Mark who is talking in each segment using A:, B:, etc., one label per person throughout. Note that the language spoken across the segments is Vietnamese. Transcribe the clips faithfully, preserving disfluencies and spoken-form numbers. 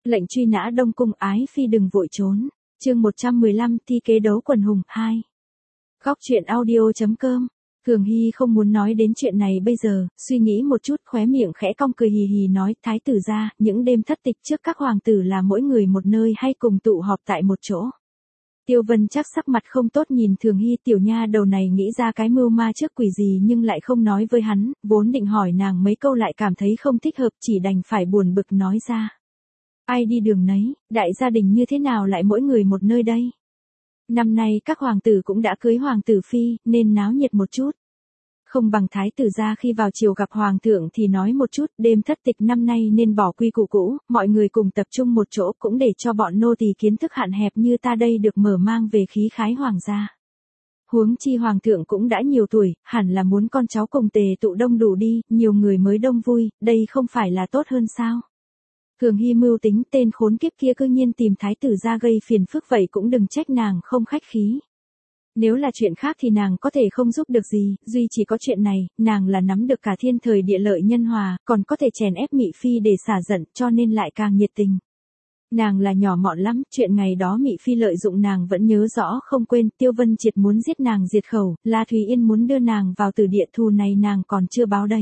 A: Lệnh truy nã Đông Cung, ái phi đừng vội trốn. Chương một trăm mười lăm, thi kế đấu quần hùng hai. Góc truyện audio.com. Thường Hy không muốn nói đến chuyện này bây giờ, suy nghĩ một chút khóe miệng khẽ cong cười hì hì nói, thái tử gia, những đêm thất tịch trước các hoàng tử là mỗi người một nơi hay cùng tụ họp tại một chỗ. Tiêu Vân chắc sắc mặt không tốt nhìn Thường Hy, tiểu nha đầu này nghĩ ra cái mưu ma trước quỷ gì nhưng lại không nói với hắn, vốn định hỏi nàng mấy câu lại cảm thấy không thích hợp, chỉ đành phải buồn bực nói ra. Ai đi đường nấy, đại gia đình như thế nào lại mỗi người một nơi đây? Năm nay các hoàng tử cũng đã cưới hoàng tử phi, nên náo nhiệt một chút. Không bằng thái tử gia khi vào chiều gặp hoàng thượng thì nói một chút, đêm thất tịch năm nay nên bỏ quy củ cũ, mọi người cùng tập trung một chỗ cũng để cho bọn nô tỳ kiến thức hạn hẹp như ta đây được mở mang về khí khái hoàng gia. Huống chi hoàng thượng cũng đã nhiều tuổi, hẳn là muốn con cháu cùng tề tụ đông đủ đi, nhiều người mới đông vui, đây không phải là tốt hơn sao? Thường Hy mưu tính, tên khốn kiếp kia cư nhiên tìm thái tử ra gây phiền phức, vậy cũng đừng trách nàng không khách khí. Nếu là chuyện khác thì nàng có thể không giúp được gì, duy chỉ có chuyện này, nàng là nắm được cả thiên thời địa lợi nhân hòa, còn có thể chèn ép Mị Phi để xả giận, cho nên lại càng nhiệt tình. Nàng là nhỏ mọn lắm, chuyện ngày đó Mị Phi lợi dụng nàng vẫn nhớ rõ không quên, Tiêu Vân Triệt muốn giết nàng diệt khẩu, La Thúy Yên muốn đưa nàng vào tử địa, thù này nàng còn chưa báo đấy.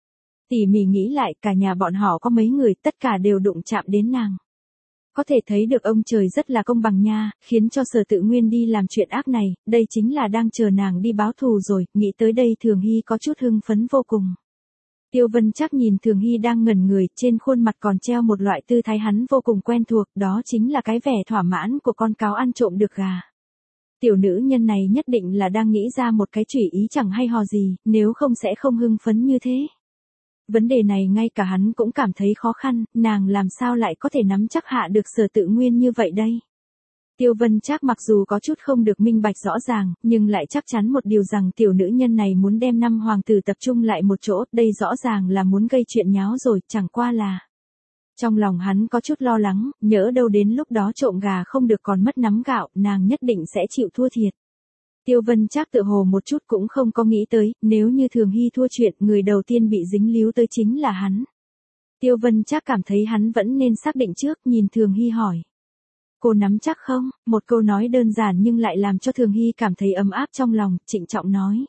A: Tỉ mỉ nghĩ lại, cả nhà bọn họ có mấy người, tất cả đều đụng chạm đến nàng. Có thể thấy được ông trời rất là công bằng nha, khiến cho Sở Tự Nguyên đi làm chuyện ác này, đây chính là đang chờ nàng đi báo thù rồi, nghĩ tới đây Thường Hy có chút hưng phấn vô cùng. Tiêu Vân chắc nhìn Thường Hy đang ngẩn người, trên khuôn mặt còn treo một loại tư thái hắn vô cùng quen thuộc, đó chính là cái vẻ thỏa mãn của con cáo ăn trộm được gà. Tiểu nữ nhân này nhất định là đang nghĩ ra một cái chủy ý chẳng hay hò gì, nếu không sẽ không hưng phấn như thế. Vấn đề này ngay cả hắn cũng cảm thấy khó khăn, nàng làm sao lại có thể nắm chắc hạ được Sở Tự Nguyên như vậy đây? Tiêu Vân chắc mặc dù có chút không được minh bạch rõ ràng, nhưng lại chắc chắn một điều rằng tiểu nữ nhân này muốn đem năm hoàng tử tập trung lại một chỗ, đây rõ ràng là muốn gây chuyện nháo rồi, chẳng qua là. Trong lòng hắn có chút lo lắng, nhỡ đâu đến lúc đó trộm gà không được còn mất nắm gạo, nàng nhất định sẽ chịu thua thiệt. Tiêu Vân chắc tự hồ một chút cũng không có nghĩ tới, nếu như Thường Hy thua chuyện, người đầu tiên bị dính líu tới chính là hắn. Tiêu Vân chắc cảm thấy hắn vẫn nên xác định trước, nhìn Thường Hy hỏi. Cô nắm chắc không? Một câu nói đơn giản nhưng lại làm cho Thường Hy cảm thấy ấm áp trong lòng, trịnh trọng nói.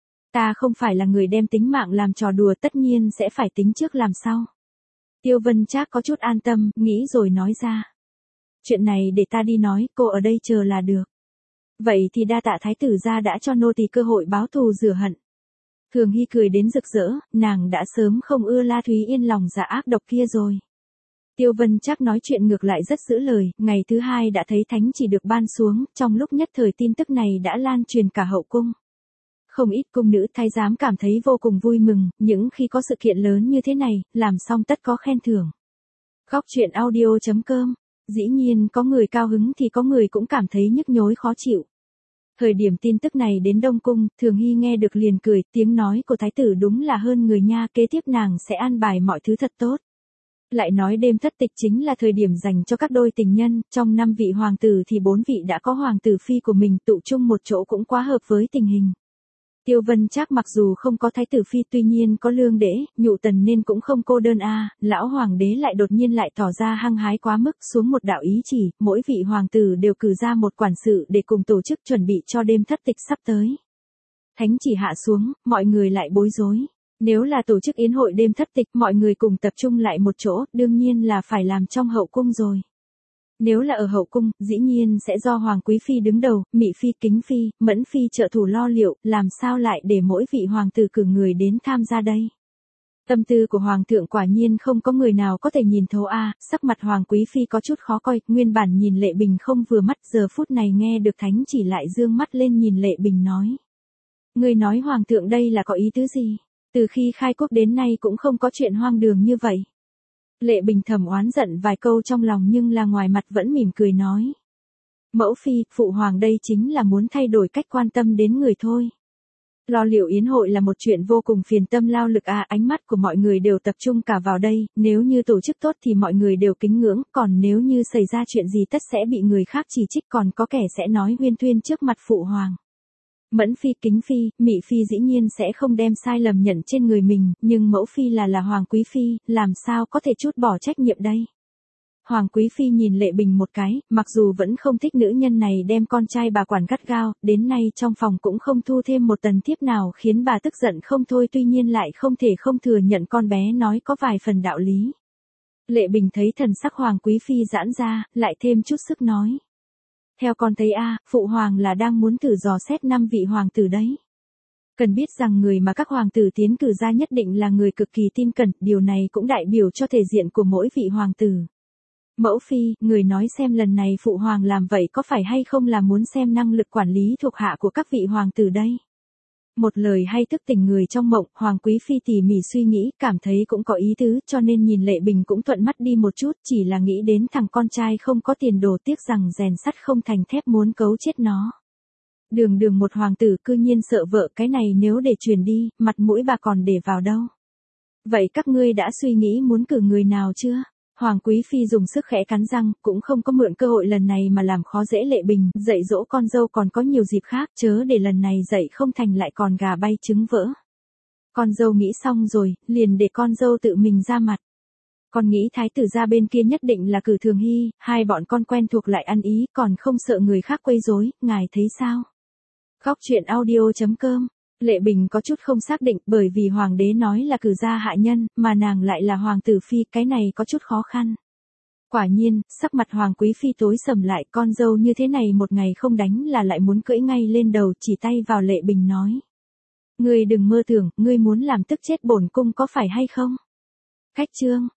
A: Ta không phải là người đem tính mạng làm trò đùa, tất nhiên sẽ phải tính trước làm sau. Tiêu Vân chắc có chút an tâm, nghĩ rồi nói ra. Chuyện này để ta đi nói, cô ở đây chờ là được. Vậy thì đa tạ thái tử gia đã cho nô tỳ cơ hội báo thù rửa hận. Thường Hy cười đến rực rỡ, nàng đã sớm không ưa La Thúy Yên lòng dạ ác độc kia rồi. Tiêu Vân chắc nói chuyện ngược lại rất giữ lời, ngày thứ hai đã thấy thánh chỉ được ban xuống, trong lúc nhất thời tin tức này đã lan truyền cả hậu cung. Không ít cung nữ thái giám cảm thấy vô cùng vui mừng, những khi có sự kiện lớn như thế này, làm xong tất có khen thưởng. Góc truyện audio.com. Dĩ nhiên có người cao hứng thì có người cũng cảm thấy nhức nhối khó chịu. Thời điểm tin tức này đến Đông Cung, Thường Hy nghe được liền cười, tiếng nói của thái tử đúng là hơn người nha, kế tiếp nàng sẽ an bài mọi thứ thật tốt. Lại nói đêm thất tịch chính là thời điểm dành cho các đôi tình nhân, trong năm vị hoàng tử thì bốn vị đã có hoàng tử phi của mình, tụ chung một chỗ cũng quá hợp với tình hình. Tiêu Vân chắc mặc dù không có thái tử phi, tuy nhiên có Lương Đễ, Nhụ Tần nên cũng không cô đơn a. À, lão hoàng đế lại đột nhiên lại tỏ ra hăng hái quá mức, xuống một đạo ý chỉ, mỗi vị hoàng tử đều cử ra một quản sự để cùng tổ chức chuẩn bị cho đêm thất tịch sắp tới. Thánh chỉ hạ xuống, mọi người lại bối rối. Nếu là tổ chức yến hội đêm thất tịch, mọi người cùng tập trung lại một chỗ, đương nhiên là phải làm trong hậu cung rồi. Nếu là ở hậu cung, dĩ nhiên sẽ do Hoàng Quý Phi đứng đầu, Mị Phi, Kính Phi, Mẫn Phi trợ thủ lo liệu, làm sao lại để mỗi vị hoàng tử cử người đến tham gia đây? Tâm tư của Hoàng thượng quả nhiên không có người nào có thể nhìn thấu a. À, sắc mặt Hoàng Quý Phi có chút khó coi, nguyên bản nhìn Lệ Bình không vừa mắt, giờ phút này nghe được thánh chỉ lại dương mắt lên nhìn Lệ Bình nói. Người nói Hoàng thượng đây là có ý tứ gì? Từ khi khai quốc đến nay cũng không có chuyện hoang đường như vậy. Lệ Bình thầm oán giận vài câu trong lòng nhưng là ngoài mặt vẫn mỉm cười nói. Mẫu phi, phụ hoàng đây chính là muốn thay đổi cách quan tâm đến người thôi. Lo liệu yến hội là một chuyện vô cùng phiền tâm lao lực à, ánh mắt của mọi người đều tập trung cả vào đây, nếu như tổ chức tốt thì mọi người đều kính ngưỡng, còn nếu như xảy ra chuyện gì tất sẽ bị người khác chỉ trích, còn có kẻ sẽ nói huyên thuyên trước mặt phụ hoàng. Mẫn Phi, Kính Phi, Mị Phi dĩ nhiên sẽ không đem sai lầm nhận trên người mình, nhưng mẫu phi là là Hoàng Quý Phi, làm sao có thể trút bỏ trách nhiệm đây? Hoàng Quý Phi nhìn Lệ Bình một cái, mặc dù vẫn không thích nữ nhân này đem con trai bà quản gắt gao, đến nay trong phòng cũng không thu thêm một tần thiếp nào khiến bà tức giận không thôi, tuy nhiên lại không thể không thừa nhận con bé nói có vài phần đạo lý. Lệ Bình thấy thần sắc Hoàng Quý Phi giãn ra, lại thêm chút sức nói. Theo con thấy a, Phụ Hoàng là đang muốn thử dò xét năm vị hoàng tử đấy. Cần biết rằng người mà các hoàng tử tiến cử ra nhất định là người cực kỳ tin cẩn, điều này cũng đại biểu cho thể diện của mỗi vị hoàng tử. Mẫu Phi, người nói xem lần này Phụ Hoàng làm vậy có phải hay không là muốn xem năng lực quản lý thuộc hạ của các vị hoàng tử đây? Một lời hay thức tỉnh người trong mộng, Hoàng Quý Phi tỉ mỉ suy nghĩ, cảm thấy cũng có ý tứ, cho nên nhìn Lệ Bình cũng thuận mắt đi một chút, chỉ là nghĩ đến thằng con trai không có tiền đồ, tiếc rằng rèn sắt không thành thép, muốn cấu chết nó. Đường đường một hoàng tử cư nhiên sợ vợ, cái này nếu để truyền đi, mặt mũi bà còn để vào đâu? Vậy các ngươi đã suy nghĩ muốn cử người nào chưa? Hoàng Quý Phi dùng sức khẽ cắn răng, cũng không có mượn cơ hội lần này mà làm khó dễ Lệ Bình, dạy dỗ con dâu còn có nhiều dịp khác, chớ để lần này dạy không thành lại còn gà bay trứng vỡ. Con dâu nghĩ xong rồi, liền để con dâu tự mình ra mặt. Con nghĩ thái tử gia bên kia nhất định là cử Thường Hy, hai bọn con quen thuộc lại ăn ý, còn không sợ người khác quấy rối, ngài thấy sao? Góc truyện audio chấm com. Lệ Bình có chút không xác định, bởi vì hoàng đế nói là cử gia hạ nhân, mà nàng lại là hoàng tử phi, cái này có chút khó khăn. Quả nhiên, sắc mặt Hoàng Quý Phi tối sầm lại, con dâu như thế này một ngày không đánh là lại muốn cưỡi ngay lên đầu, chỉ tay vào Lệ Bình nói. Ngươi đừng mơ tưởng, ngươi muốn làm tức chết bổn cung có phải hay không? Khách trương,